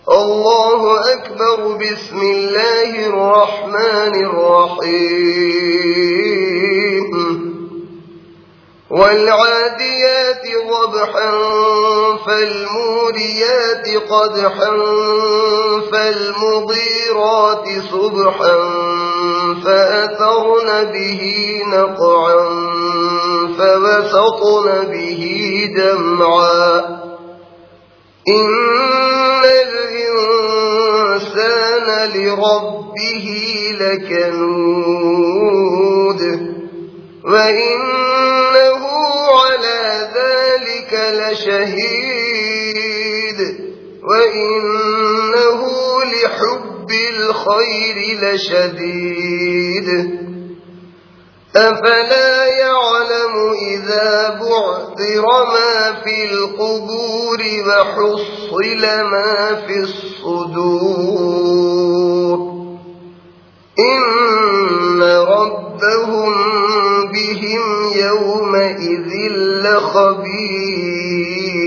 الله أكبر. بسم الله الرحمن الرحيم. والعاديات ضبحا فالموريات قدحا فالمغيرات صبحا فأثرن به نقعا فوسطن به جمعا إن الإنسان لربه لكنود وإنه على ذلك لشهيد وإنه لحب الخير لشديد أفلا يعلم إذا بعثر ما في القبور وحصل ما في الصدور إن ربهم بهم يومئذ لخبير.